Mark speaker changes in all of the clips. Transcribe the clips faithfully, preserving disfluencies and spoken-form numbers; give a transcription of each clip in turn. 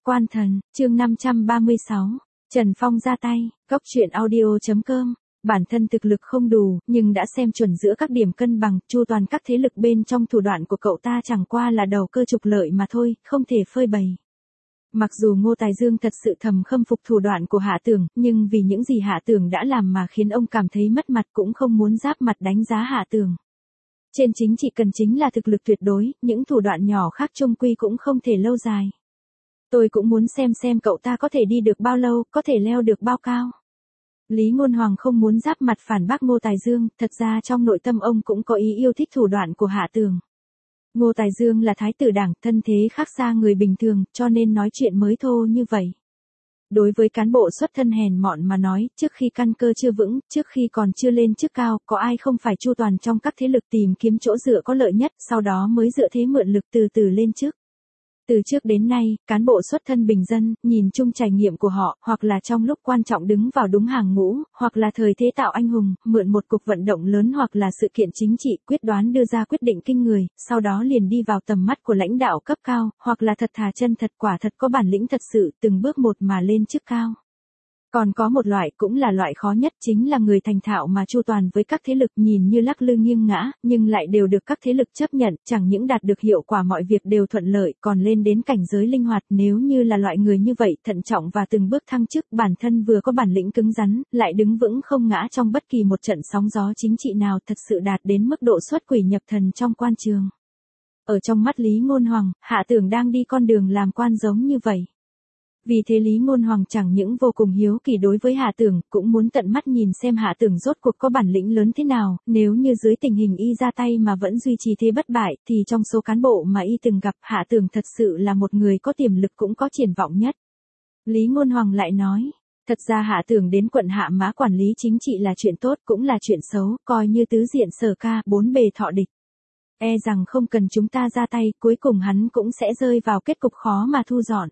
Speaker 1: Quan thần, chương năm trăm ba mươi sáu. Trần Phong ra tay, Cốc truyện audio chấm com. Bản thân thực lực không đủ, nhưng đã xem chuẩn giữa các điểm cân bằng, chu toàn các thế lực bên trong thủ đoạn của cậu ta chẳng qua là đầu cơ trục lợi mà thôi, không thể phơi bày. Mặc dù Ngô Tài Dương thật sự thầm khâm phục thủ đoạn của Hạ Tưởng, nhưng vì những gì Hạ Tưởng đã làm mà khiến ông cảm thấy mất mặt cũng không muốn giáp mặt đánh giá Hạ Tưởng. Trên chính trị cần chính là thực lực tuyệt đối, những thủ đoạn nhỏ khác chung quy cũng không thể lâu dài. Tôi cũng muốn xem xem cậu ta có thể đi được bao lâu, có thể leo được bao cao. Lý Ngôn Hoàng không muốn giáp mặt phản bác Ngô Tài Dương, thật ra trong nội tâm ông cũng có ý yêu thích thủ đoạn của Hạ Tưởng. Ngô Tài Dương là thái tử đảng, thân thế khác xa người bình thường, cho nên nói chuyện mới thô như vậy. Đối với cán bộ xuất thân hèn mọn mà nói, trước khi căn cơ chưa vững, trước khi còn chưa lên chức cao, có ai không phải chu toàn trong các thế lực tìm kiếm chỗ dựa có lợi nhất, sau đó mới dựa thế mượn lực từ từ lên chức. Từ trước đến nay, cán bộ xuất thân bình dân, nhìn chung trải nghiệm của họ, hoặc là trong lúc quan trọng đứng vào đúng hàng ngũ, hoặc là thời thế tạo anh hùng, mượn một cuộc vận động lớn hoặc là sự kiện chính trị quyết đoán đưa ra quyết định kinh người, sau đó liền đi vào tầm mắt của lãnh đạo cấp cao, hoặc là thật thà chân thật quả thật có bản lĩnh thật sự, từng bước một mà lên chức cao. Còn có một loại cũng là loại khó nhất chính là người thành thạo mà chu toàn với các thế lực nhìn như lắc lư nghiêng ngã, nhưng lại đều được các thế lực chấp nhận, chẳng những đạt được hiệu quả mọi việc đều thuận lợi, còn lên đến cảnh giới linh hoạt. Nếu như là loại người như vậy, thận trọng và từng bước thăng chức, bản thân vừa có bản lĩnh cứng rắn, lại đứng vững không ngã trong bất kỳ một trận sóng gió chính trị nào, thật sự đạt đến mức độ xuất quỷ nhập thần trong quan trường. Ở trong mắt Lý Ngôn Hoàng, Hạ Tưởng đang đi con đường làm quan giống như vậy. Vì thế Lý Ngôn Hoàng chẳng những vô cùng hiếu kỳ đối với Hạ Tưởng, cũng muốn tận mắt nhìn xem Hạ Tưởng rốt cuộc có bản lĩnh lớn thế nào, nếu như dưới tình hình y ra tay mà vẫn duy trì thế bất bại, thì trong số cán bộ mà y từng gặp, Hạ Tưởng thật sự là một người có tiềm lực cũng có triển vọng nhất. Lý Ngôn Hoàng lại nói, thật ra Hạ Tưởng đến quận Hạ Mã quản lý chính trị là chuyện tốt cũng là chuyện xấu, coi như tứ diện sở ca, bốn bề thọ địch. E rằng không cần chúng ta ra tay, cuối cùng hắn cũng sẽ rơi vào kết cục khó mà thu dọn.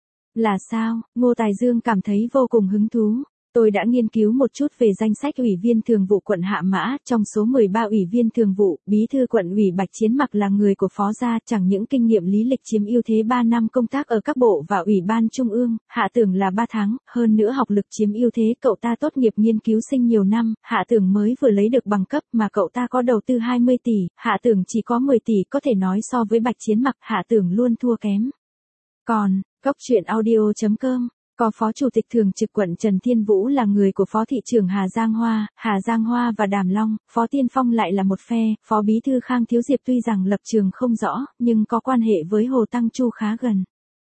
Speaker 1: Là sao? Ngô Tài Dương cảm thấy vô cùng hứng thú. Tôi đã nghiên cứu một chút về danh sách ủy viên thường vụ quận Hạ Mã, trong số mười ba ủy viên thường vụ, bí thư quận ủy Bạch Chiến Mặc là người của phó gia, chẳng những kinh nghiệm lý lịch chiếm ưu thế ba năm công tác ở các bộ và ủy ban trung ương, Hạ Tưởng là ba tháng, hơn nữa học lực chiếm ưu thế, cậu ta tốt nghiệp nghiên cứu sinh nhiều năm, Hạ Tưởng mới vừa lấy được bằng cấp mà cậu ta có đầu tư hai mươi tỷ, Hạ Tưởng chỉ có mười tỷ, có thể nói so với Bạch Chiến Mặc, Hạ Tưởng luôn thua kém. Còn, Cốc truyện audio chấm com, có phó chủ tịch thường trực quận Trần Thiên Vũ là người của phó thị trưởng Hà Giang Hoa, Hà Giang Hoa và Đàm Long, phó Tiên Phong lại là một phe, phó bí thư Khang Thiếu Diệp tuy rằng lập trường không rõ, nhưng có quan hệ với Hồ Tăng Chu khá gần.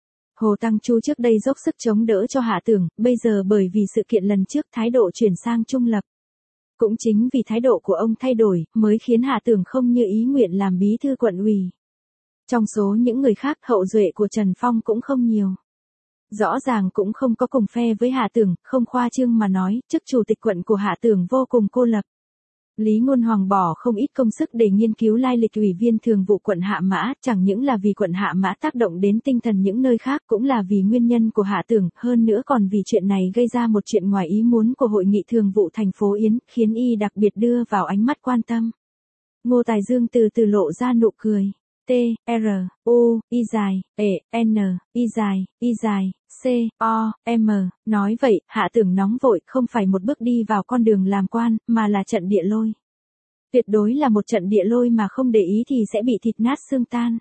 Speaker 1: Hồ Tăng Chu trước đây dốc sức chống đỡ cho Hạ Tưởng, bây giờ bởi vì sự kiện lần trước thái độ chuyển sang trung lập. Cũng chính vì thái độ của ông thay đổi, mới khiến Hạ Tưởng không như ý nguyện làm bí thư quận ủy. Trong số những người khác, hậu duệ của Trần Phong cũng không nhiều. Rõ ràng cũng không có cùng phe với Hạ Tưởng, không khoa trương mà nói, chức chủ tịch quận của Hạ Tưởng vô cùng cô lập. Lý Ngôn Hoàng bỏ không ít công sức để nghiên cứu lai lịch ủy viên thường vụ quận Hạ Mã, chẳng những là vì quận Hạ Mã tác động đến tinh thần những nơi khác, cũng là vì nguyên nhân của Hạ Tưởng, hơn nữa còn vì chuyện này gây ra một chuyện ngoài ý muốn của hội nghị thường vụ thành phố Yến, khiến y đặc biệt đưa vào ánh mắt quan tâm. Ngô Tài Dương từ từ lộ ra nụ cười. T, R, U, Y dài, E, N, Y dài, Y dài, C, O, M, nói vậy, Hạ Tưởng nóng vội, không phải một bước đi vào con đường làm quan, mà là trận địa lôi. Tuyệt đối là một trận địa lôi mà không để ý thì sẽ bị thịt nát xương tan.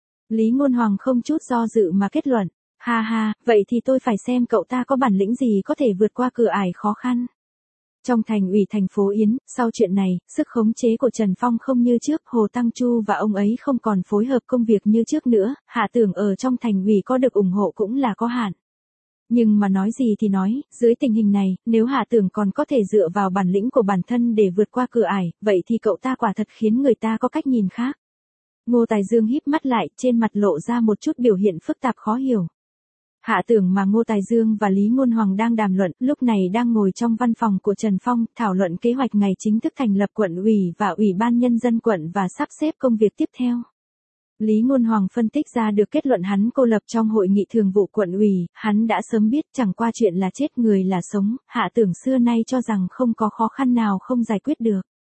Speaker 1: Lý Ngôn Hoàng không chút do dự mà kết luận, ha ha, vậy thì tôi phải xem cậu ta có bản lĩnh gì có thể vượt qua cửa ải khó khăn. Trong thành ủy thành phố Yến, sau chuyện này, sức khống chế của Trần Phong không như trước, Hồ Tăng Chu và ông ấy không còn phối hợp công việc như trước nữa, Hạ Tưởng ở trong thành ủy có được ủng hộ cũng là có hạn. Nhưng mà nói gì thì nói, dưới tình hình này, nếu Hạ Tưởng còn có thể dựa vào bản lĩnh của bản thân để vượt qua cửa ải, vậy thì cậu ta quả thật khiến người ta có cách nhìn khác. Ngô Tài Dương híp mắt lại, trên mặt lộ ra một chút biểu hiện phức tạp khó hiểu. Hạ Tưởng mà Ngô Tài Dương và Lý Ngôn Hoàng đang đàm luận, lúc này đang ngồi trong văn phòng của Trần Phong, thảo luận kế hoạch ngày chính thức thành lập quận ủy và ủy ban nhân dân quận và sắp xếp công việc tiếp theo. Lý Ngôn Hoàng phân tích ra được kết luận hắn cô lập trong hội nghị thường vụ quận ủy, hắn đã sớm biết chẳng qua chuyện là chết người là sống, Hạ Tưởng xưa nay cho rằng không có khó khăn nào không giải quyết được.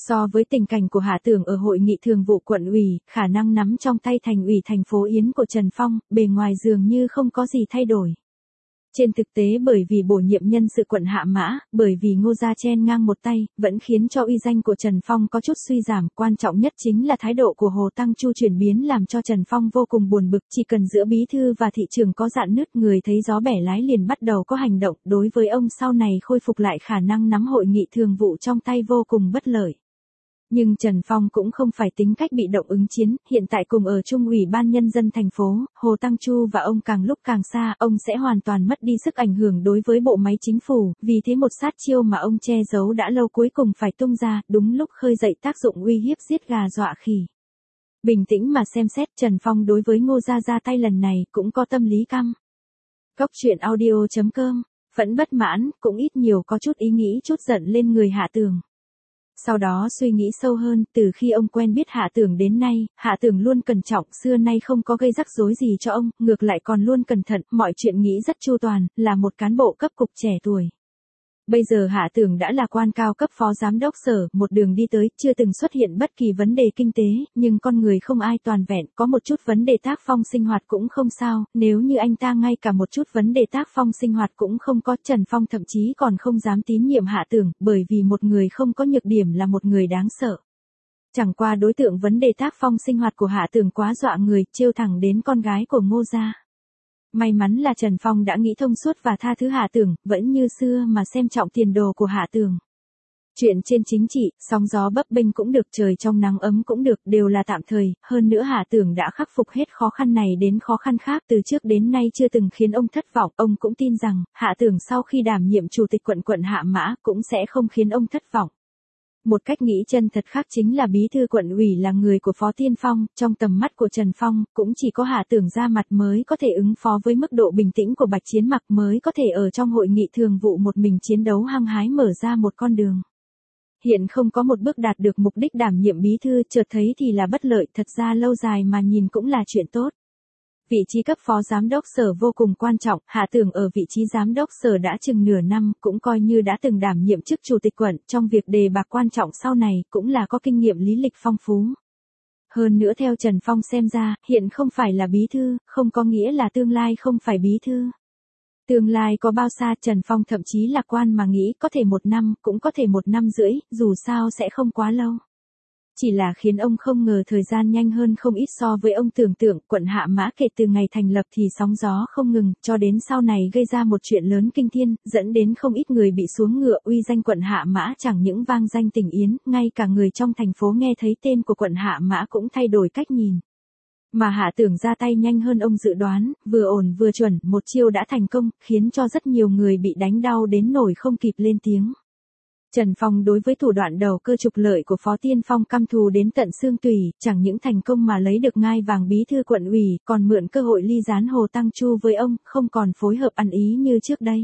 Speaker 1: So với tình cảnh của Hạ Tưởng ở hội nghị thường vụ quận ủy, khả năng nắm trong tay thành ủy thành phố Yến của Trần Phong, bề ngoài dường như không có gì thay đổi. Trên thực tế bởi vì bổ nhiệm nhân sự quận Hạ Mã, bởi vì Ngô Gia chen ngang một tay, vẫn khiến cho uy danh của Trần Phong có chút suy giảm, quan trọng nhất chính là thái độ của Hồ Tăng Chu chuyển biến làm cho Trần Phong vô cùng buồn bực, chỉ cần giữa bí thư và thị trường có dạn nứt, người thấy gió bẻ lái liền bắt đầu có hành động, đối với ông sau này khôi phục lại khả năng nắm hội nghị thường vụ trong tay vô cùng bất lợi. Nhưng Trần Phong cũng không phải tính cách bị động ứng chiến, hiện tại cùng ở Trung ủy ban nhân dân thành phố, Hồ Tăng Chu và ông càng lúc càng xa, ông sẽ hoàn toàn mất đi sức ảnh hưởng đối với bộ máy chính phủ, vì thế một sát chiêu mà ông che giấu đã lâu cuối cùng phải tung ra, đúng lúc khơi dậy tác dụng uy hiếp giết gà dọa khỉ. Bình tĩnh mà xem xét, Trần Phong đối với Ngô Gia ra tay lần này cũng có tâm lý căm. Cốc truyện audio chấm com, vẫn bất mãn, cũng ít nhiều có chút ý nghĩ chút giận lên người Hạ Tưởng. Sau đó suy nghĩ sâu hơn, từ khi ông quen biết Hạ Tưởng đến nay, Hạ Tưởng luôn cẩn trọng, xưa nay không có gây rắc rối gì cho ông, ngược lại còn luôn cẩn thận, mọi chuyện nghĩ rất chu toàn, là một cán bộ cấp cục trẻ tuổi. Bây giờ Hạ Tưởng đã là quan cao cấp phó giám đốc sở, một đường đi tới, chưa từng xuất hiện bất kỳ vấn đề kinh tế, nhưng con người không ai toàn vẹn, có một chút vấn đề tác phong sinh hoạt cũng không sao, nếu như anh ta ngay cả một chút vấn đề tác phong sinh hoạt cũng không có, Trần Phong thậm chí còn không dám tín nhiệm Hạ Tưởng, bởi vì một người không có nhược điểm là một người đáng sợ. Chẳng qua đối tượng vấn đề tác phong sinh hoạt của Hạ Tưởng quá dọa người, trêu thẳng đến con gái của Ngô Gia. May mắn là Trần Phong đã nghĩ thông suốt và tha thứ Hạ Tưởng, vẫn như xưa mà xem trọng tiền đồ của Hạ Tưởng. Chuyện trên chính trị, sóng gió bấp bênh cũng được, trời trong nắng ấm cũng được, đều là tạm thời, hơn nữa Hạ Tưởng đã khắc phục hết khó khăn này đến khó khăn khác, từ trước đến nay chưa từng khiến ông thất vọng, ông cũng tin rằng, Hạ Tưởng sau khi đảm nhiệm chủ tịch quận quận Hạ Mã cũng sẽ không khiến ông thất vọng. Một cách nghĩ chân thật khác chính là bí thư quận ủy là người của Phó Tiên Phong, trong tầm mắt của Trần Phong, cũng chỉ có Hạ Tưởng ra mặt mới có thể ứng phó với mức độ bình tĩnh của Bạch Chiến Mặc, mới có thể ở trong hội nghị thường vụ một mình chiến đấu hăng hái mở ra một con đường. Hiện không có một bước đạt được mục đích đảm nhiệm bí thư, chợt thấy thì là bất lợi, thật ra lâu dài mà nhìn cũng là chuyện tốt. Vị trí cấp phó giám đốc sở vô cùng quan trọng, Hạ Tưởng ở vị trí giám đốc sở đã chừng nửa năm, cũng coi như đã từng đảm nhiệm chức chủ tịch quận, trong việc đề bạc quan trọng sau này, cũng là có kinh nghiệm lý lịch phong phú. Hơn nữa theo Trần Phong xem ra, hiện không phải là bí thư, không có nghĩa là tương lai không phải bí thư. Tương lai có bao xa, Trần Phong thậm chí lạc quan mà nghĩ có thể một năm, cũng có thể một năm rưỡi, dù sao sẽ không quá lâu. Chỉ là khiến ông không ngờ thời gian nhanh hơn không ít so với ông tưởng tượng, quận Hạ Mã kể từ ngày thành lập thì sóng gió không ngừng, cho đến sau này gây ra một chuyện lớn kinh thiên, dẫn đến không ít người bị xuống ngựa, uy danh quận Hạ Mã chẳng những vang danh tỉnh Yến, ngay cả người trong thành phố nghe thấy tên của quận Hạ Mã cũng thay đổi cách nhìn. Mà Hạ Tưởng ra tay nhanh hơn ông dự đoán, vừa ổn vừa chuẩn, một chiêu đã thành công, khiến cho rất nhiều người bị đánh đau đến nổi không kịp lên tiếng. Trần Phong đối với thủ đoạn đầu cơ trục lợi của Phó Tiên Phong căm thù đến tận xương tủy, chẳng những thành công mà lấy được ngai vàng bí thư quận ủy, còn mượn cơ hội ly gián Hồ Tăng Chu với ông, không còn phối hợp ăn ý như trước đây.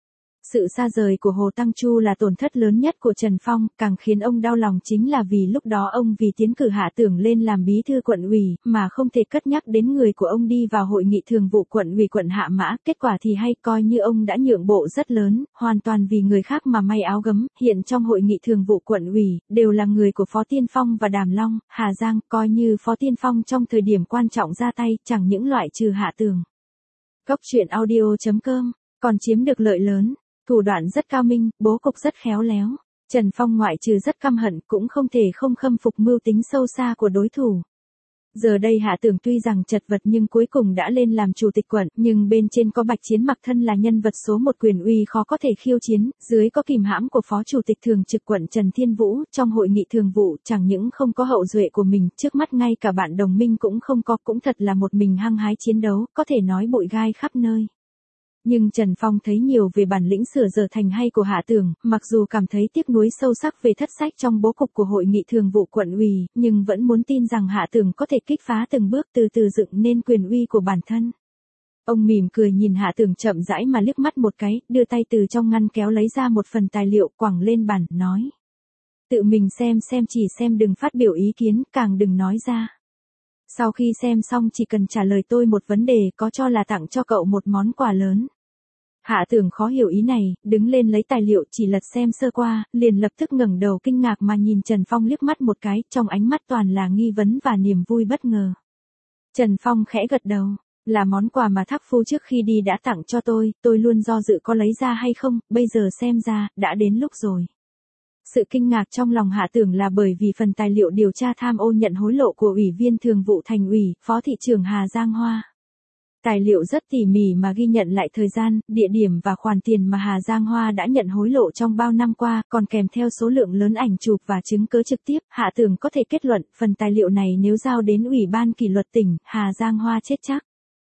Speaker 1: Sự xa rời của Hồ Tăng Chu là tổn thất lớn nhất của Trần Phong, càng khiến ông đau lòng chính là vì lúc đó ông vì tiến cử Hạ Tưởng lên làm bí thư quận ủy, mà không thể cất nhắc đến người của ông đi vào hội nghị thường vụ quận ủy quận Hạ Mã, kết quả thì hay, coi như ông đã nhượng bộ rất lớn, hoàn toàn vì người khác mà may áo gấm, hiện trong hội nghị thường vụ quận ủy, đều là người của Phó Tiên Phong và Đàm Long, Hà Giang, coi như Phó Tiên Phong trong thời điểm quan trọng ra tay, chẳng những loại trừ Hạ Tưởng. Cốc truyện audio chấm com, còn chiếm được lợi lớn. Thủ đoạn rất cao minh, bố cục rất khéo léo. Trần Phong ngoại trừ rất căm hận cũng không thể không khâm phục mưu tính sâu xa của đối thủ. Giờ đây Hạ Tưởng tuy rằng chật vật nhưng cuối cùng đã lên làm chủ tịch quận, nhưng bên trên có Bạch Chiến Mặc thân là nhân vật số một quyền uy khó có thể khiêu chiến, dưới có kìm hãm của phó chủ tịch thường trực quận Trần Thiên Vũ, trong hội nghị thường vụ chẳng những không có hậu duệ của mình, trước mắt ngay cả bạn đồng minh cũng không có, cũng thật là một mình hăng hái chiến đấu, có thể nói bụi gai khắp nơi. Nhưng Trần Phong thấy nhiều về bản lĩnh sửa giờ thành hay của Hạ Tưởng, mặc dù cảm thấy tiếc nuối sâu sắc về thất sách trong bố cục của hội nghị thường vụ quận ủy, nhưng vẫn muốn tin rằng Hạ Tưởng có thể kích phá từng bước từ từ dựng nên quyền uy của bản thân. Ông mỉm cười nhìn Hạ Tưởng chậm rãi mà liếc mắt một cái, đưa tay từ trong ngăn kéo lấy ra một phần tài liệu quẳng lên bàn, nói. Tự mình xem xem, chỉ xem, đừng phát biểu ý kiến, càng đừng nói ra. Sau khi xem xong chỉ cần trả lời tôi một vấn đề, có cho là tặng cho cậu một món quà lớn. Hạ Tường khó hiểu ý này, đứng lên lấy tài liệu chỉ lật xem sơ qua, liền lập tức ngẩng đầu kinh ngạc mà nhìn Trần Phong liếc mắt một cái, trong ánh mắt toàn là nghi vấn và niềm vui bất ngờ. Trần Phong khẽ gật đầu, là món quà mà Thác Phu trước khi đi đã tặng cho tôi, tôi luôn do dự có lấy ra hay không, bây giờ xem ra, đã đến lúc rồi. Sự kinh ngạc trong lòng Hạ Tường là bởi vì phần tài liệu điều tra tham ô nhận hối lộ của Ủy viên Thường vụ Thành ủy, Phó thị trưởng Hà Giang Hoa. Tài liệu rất tỉ mỉ mà ghi nhận lại thời gian, địa điểm và khoản tiền mà Hà Giang Hoa đã nhận hối lộ trong bao năm qua, còn kèm theo số lượng lớn ảnh chụp và chứng cứ trực tiếp. Hạ Tường có thể kết luận, phần tài liệu này nếu giao đến Ủy ban kỷ luật tỉnh, Hà Giang Hoa chết chắc.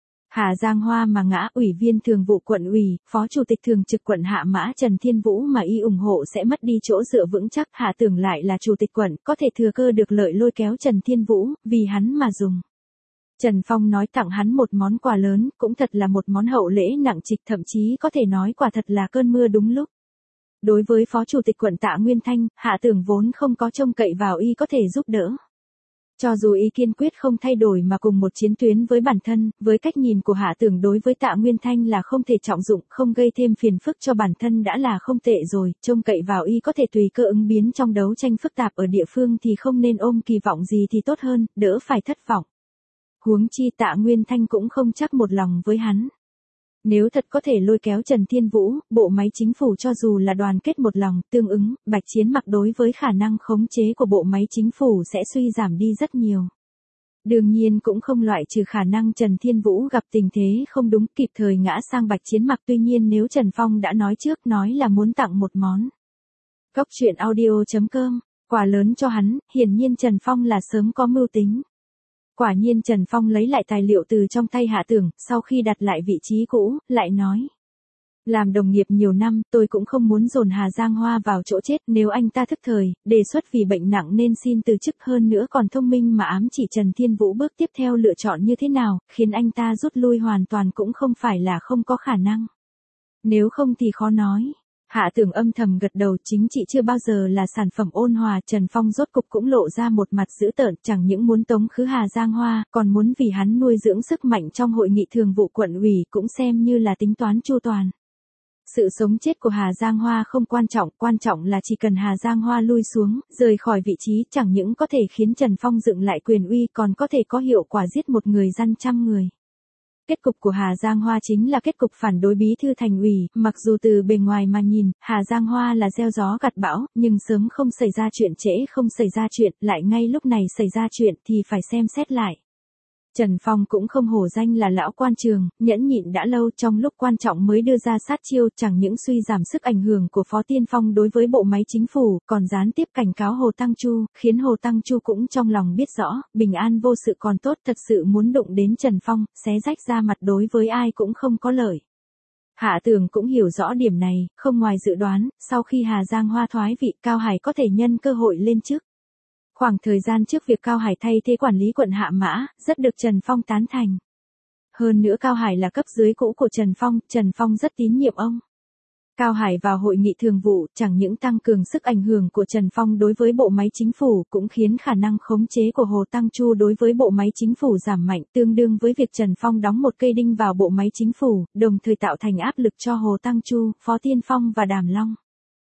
Speaker 1: Hà Giang Hoa mà ngã, Ủy viên Thường vụ quận ủy, Phó Chủ tịch Thường trực quận Hạ Mã Trần Thiên Vũ mà y ủng hộ sẽ mất đi chỗ dựa vững chắc. Hạ Tường lại là Chủ tịch quận, có thể thừa cơ được lợi lôi kéo Trần Thiên Vũ, vì hắn mà dùng. Trần Phong nói tặng hắn một món quà lớn, cũng thật là một món hậu lễ nặng trịch, thậm chí có thể nói quả thật là cơn mưa đúng lúc. Đối với Phó Chủ tịch quận Tạ Nguyên Thanh, Hạ Tường vốn không có trông cậy vào y có thể giúp đỡ. Cho dù ý kiên quyết không thay đổi mà cùng một chiến tuyến với bản thân, với cách nhìn của Hạ Tường đối với Tạ Nguyên Thanh là không thể trọng dụng, không gây thêm phiền phức cho bản thân đã là không tệ rồi, trông cậy vào y có thể tùy cơ ứng biến trong đấu tranh phức tạp ở địa phương thì không nên ôm kỳ vọng gì thì tốt hơn, đỡ phải thất vọng. Huống chi Tạ Nguyên Thanh cũng không chắc một lòng với hắn. Nếu thật có thể lôi kéo Trần Thiên Vũ, bộ máy chính phủ cho dù là đoàn kết một lòng, tương ứng, Bạch Chiến Mặc đối với khả năng khống chế của bộ máy chính phủ sẽ suy giảm đi rất nhiều. Đương nhiên cũng không loại trừ khả năng Trần Thiên Vũ gặp tình thế không đúng kịp thời ngã sang Bạch Chiến Mặc, tuy nhiên nếu Trần Phong đã nói trước nói là muốn tặng một món. Góc truyện audio chấm com, quà lớn cho hắn, hiển nhiên Trần Phong là sớm có mưu tính. Quả nhiên Trần Phong lấy lại tài liệu từ trong tay Hạ Tường, sau khi đặt lại vị trí cũ, lại nói. Làm đồng nghiệp nhiều năm, tôi cũng không muốn dồn Hà Giang Hoa vào chỗ chết, nếu anh ta thức thời, đề xuất vì bệnh nặng nên xin từ chức, hơn nữa còn thông minh mà ám chỉ Trần Thiên Vũ bước tiếp theo lựa chọn như thế nào, khiến anh ta rút lui hoàn toàn cũng không phải là không có khả năng. Nếu không thì khó nói. Hạ Tường âm thầm gật đầu, chính trị chưa bao giờ là sản phẩm ôn hòa. Trần Phong rốt cục cũng lộ ra một mặt dữ tợn, chẳng những muốn tống khứ Hà Giang Hoa, còn muốn vì hắn nuôi dưỡng sức mạnh trong hội nghị thường vụ quận ủy, cũng xem như là tính toán chu toàn. Sự sống chết của Hà Giang Hoa không quan trọng, quan trọng là chỉ cần Hà Giang Hoa lui xuống, rời khỏi vị trí, chẳng những có thể khiến Trần Phong dựng lại quyền uy, còn có thể có hiệu quả giết một người dân trăm người. Kết cục của Hà Giang Hoa chính là kết cục phản đối bí thư thành ủy, mặc dù từ bề ngoài mà nhìn, Hà Giang Hoa là gieo gió gặt bão, nhưng sớm không xảy ra chuyện trễ không xảy ra chuyện, lại ngay lúc này xảy ra chuyện thì phải xem xét lại. Trần Phong cũng không hổ danh là lão quan trường, nhẫn nhịn đã lâu, trong lúc quan trọng mới đưa ra sát chiêu, chẳng những suy giảm sức ảnh hưởng của Phó Tiên Phong đối với bộ máy chính phủ, còn gián tiếp cảnh cáo Hồ Tăng Chu, khiến Hồ Tăng Chu cũng trong lòng biết rõ, bình an vô sự còn tốt, thật sự muốn đụng đến Trần Phong, xé rách ra mặt đối với ai cũng không có lợi. Hạ Tường cũng hiểu rõ điểm này, không ngoài dự đoán, sau khi Hà Giang Hoa thoái vị, Cao Hải có thể nhân cơ hội lên chức. Khoảng thời gian trước việc Cao Hải thay thế quản lý quận Hạ Mã, rất được Trần Phong tán thành. Hơn nữa Cao Hải là cấp dưới cũ của Trần Phong, Trần Phong rất tín nhiệm ông. Cao Hải vào hội nghị thường vụ, chẳng những tăng cường sức ảnh hưởng của Trần Phong đối với bộ máy chính phủ, cũng khiến khả năng khống chế của Hồ Tăng Chu đối với bộ máy chính phủ giảm mạnh, tương đương với việc Trần Phong đóng một cây đinh vào bộ máy chính phủ, đồng thời tạo thành áp lực cho Hồ Tăng Chu, Phó Tiên Phong và Đàm Long.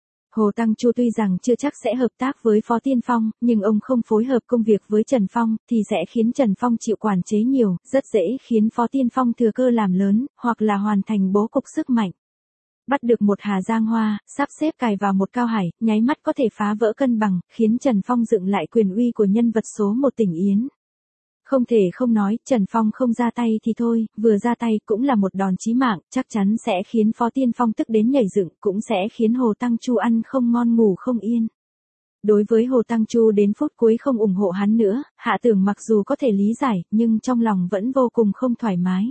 Speaker 1: Hồ Tăng Chu tuy rằng chưa chắc sẽ hợp tác với Phó Tiên Phong, nhưng ông không phối hợp công việc với Trần Phong, thì sẽ khiến Trần Phong chịu quản chế nhiều, rất dễ khiến Phó Tiên Phong thừa cơ làm lớn, hoặc là hoàn thành bố cục sức mạnh. Bắt được một Hà Giang Hoa, sắp xếp cài vào một Cao Hải, nháy mắt có thể phá vỡ cân bằng, khiến Trần Phong dựng lại quyền uy của nhân vật số một tỉnh Yến. Không thể không nói, Trần Phong không ra tay thì thôi, vừa ra tay cũng là một đòn chí mạng, chắc chắn sẽ khiến Phó Tiên Phong tức đến nhảy dựng, cũng sẽ khiến Hồ Tăng Chu ăn không ngon ngủ không yên. Đối với Hồ Tăng Chu đến phút cuối không ủng hộ hắn nữa, Hạ Tường mặc dù có thể lý giải, nhưng trong lòng vẫn vô cùng không thoải mái.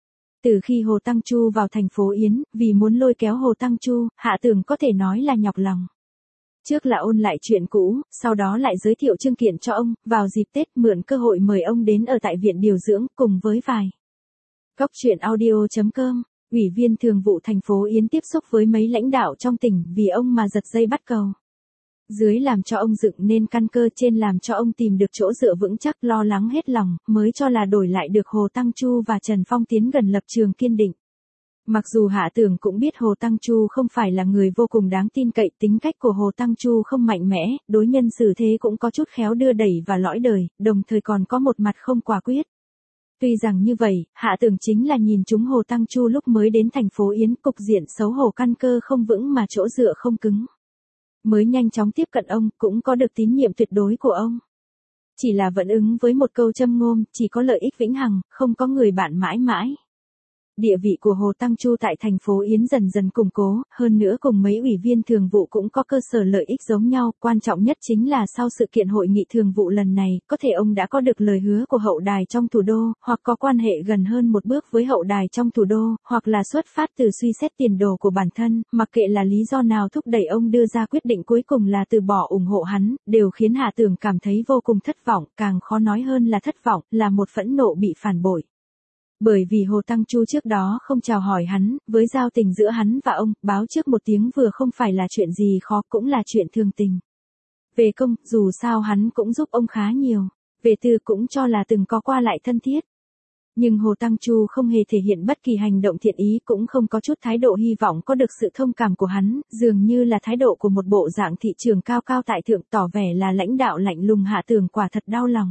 Speaker 1: Từ khi Hồ Tăng Chu vào thành phố Yến, vì muốn lôi kéo Hồ Tăng Chu, Hạ Tường có thể nói là nhọc lòng. Trước là ôn lại chuyện cũ, sau đó lại giới thiệu Trương Kiện cho ông, vào dịp Tết mượn cơ hội mời ông đến ở tại viện điều dưỡng, cùng với vài. Góc truyện audio chấm com, Ủy viên Thường vụ thành phố Yến tiếp xúc với mấy lãnh đạo trong tỉnh, vì ông mà giật dây bắt cầu. Dưới làm cho ông dựng nên căn cơ, trên làm cho ông tìm được chỗ dựa vững chắc, lo lắng hết lòng, mới cho là đổi lại được Hồ Tăng Chu và Trần Phong tiến gần lập trường kiên định. Mặc dù Hạ Tưởng cũng biết Hồ Tăng Chu không phải là người vô cùng đáng tin cậy, tính cách của Hồ Tăng Chu không mạnh mẽ, đối nhân xử thế cũng có chút khéo đưa đẩy và lõi đời, đồng thời còn có một mặt không quả quyết. Tuy rằng như vậy, Hạ Tưởng chính là nhìn chúng Hồ Tăng Chu lúc mới đến thành phố Yến, cục diện xấu hổ căn cơ không vững mà chỗ dựa không cứng. Mới nhanh chóng tiếp cận ông, cũng có được tín nhiệm tuyệt đối của ông. Chỉ là vẫn ứng với một câu châm ngôn, chỉ có lợi ích vĩnh hằng, không có người bạn mãi mãi. Địa vị của Hồ Tăng Chu tại thành phố Yến dần dần củng cố, hơn nữa cùng mấy ủy viên thường vụ cũng có cơ sở lợi ích giống nhau, quan trọng nhất chính là sau sự kiện hội nghị thường vụ lần này, có thể ông đã có được lời hứa của hậu đài trong thủ đô, hoặc có quan hệ gần hơn một bước với hậu đài trong thủ đô, hoặc là xuất phát từ suy xét tiền đồ của bản thân, mặc kệ là lý do nào thúc đẩy ông đưa ra quyết định cuối cùng là từ bỏ ủng hộ hắn, đều khiến Hạ Tưởng cảm thấy vô cùng thất vọng, càng khó nói hơn là thất vọng, là một phẫn nộ bị phản bội. Bởi vì Hồ Tăng Chu trước đó không chào hỏi hắn, với giao tình giữa hắn và ông, báo trước một tiếng vừa không phải là chuyện gì khó, cũng là chuyện thường tình. Về công, dù sao hắn cũng giúp ông khá nhiều. Về tư cũng cho là từng có qua lại thân thiết. Nhưng Hồ Tăng Chu không hề thể hiện bất kỳ hành động thiện ý, cũng không có chút thái độ hy vọng có được sự thông cảm của hắn, dường như là thái độ của một bộ dạng thị trường cao cao tại thượng, tỏ vẻ là lãnh đạo lạnh lùng. Hạ Tưởng quả thật đau lòng.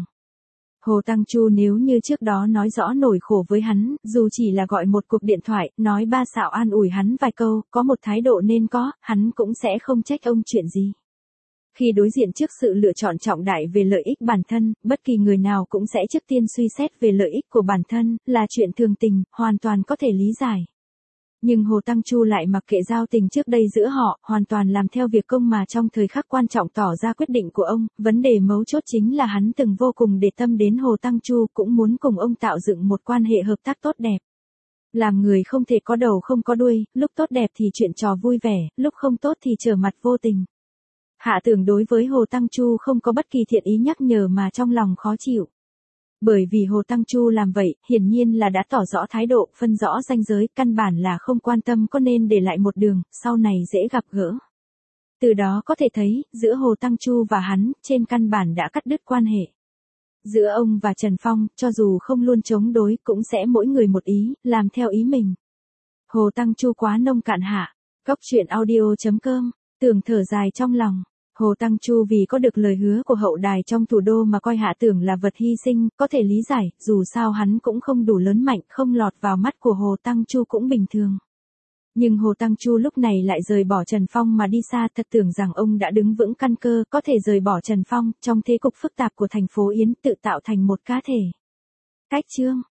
Speaker 1: Hồ Tăng Chu nếu như trước đó nói rõ nỗi khổ với hắn, dù chỉ là gọi một cuộc điện thoại, nói ba xạo an ủi hắn vài câu, có một thái độ nên có, hắn cũng sẽ không trách ông chuyện gì. Khi đối diện trước sự lựa chọn trọng đại về lợi ích bản thân, bất kỳ người nào cũng sẽ trước tiên suy xét về lợi ích của bản thân, là chuyện thường tình, hoàn toàn có thể lý giải. Nhưng Hồ Tăng Chu lại mặc kệ giao tình trước đây giữa họ, hoàn toàn làm theo việc công mà trong thời khắc quan trọng tỏ ra quyết định của ông, vấn đề mấu chốt chính là hắn từng vô cùng để tâm đến Hồ Tăng Chu, cũng muốn cùng ông tạo dựng một quan hệ hợp tác tốt đẹp. Làm người không thể có đầu không có đuôi, lúc tốt đẹp thì chuyện trò vui vẻ, lúc không tốt thì trở mặt vô tình. Hạ Tưởng đối với Hồ Tăng Chu không có bất kỳ thiện ý nhắc nhở mà trong lòng khó chịu. Bởi vì Hồ Tăng Chu làm vậy, hiển nhiên là đã tỏ rõ thái độ, phân rõ ranh giới, căn bản là không quan tâm có nên để lại một đường, sau này dễ gặp gỡ. Từ đó có thể thấy, giữa Hồ Tăng Chu và hắn, trên căn bản đã cắt đứt quan hệ. Giữa ông và Trần Phong, cho dù không luôn chống đối, cũng sẽ mỗi người một ý, làm theo ý mình. Hồ Tăng Chu quá nông cạn hạ. Góc truyện audio chấm com, Tưởng thở dài trong lòng. Hồ Tăng Chu vì có được lời hứa của hậu đài trong thủ đô mà coi Hạ Tưởng là vật hy sinh, có thể lý giải, dù sao hắn cũng không đủ lớn mạnh, không lọt vào mắt của Hồ Tăng Chu cũng bình thường. Nhưng Hồ Tăng Chu lúc này lại rời bỏ Trần Phong mà đi xa, thật tưởng rằng ông đã đứng vững căn cơ, có thể rời bỏ Trần Phong, trong thế cục phức tạp của thành phố Yến, tự tạo thành một cá thể. Cách chương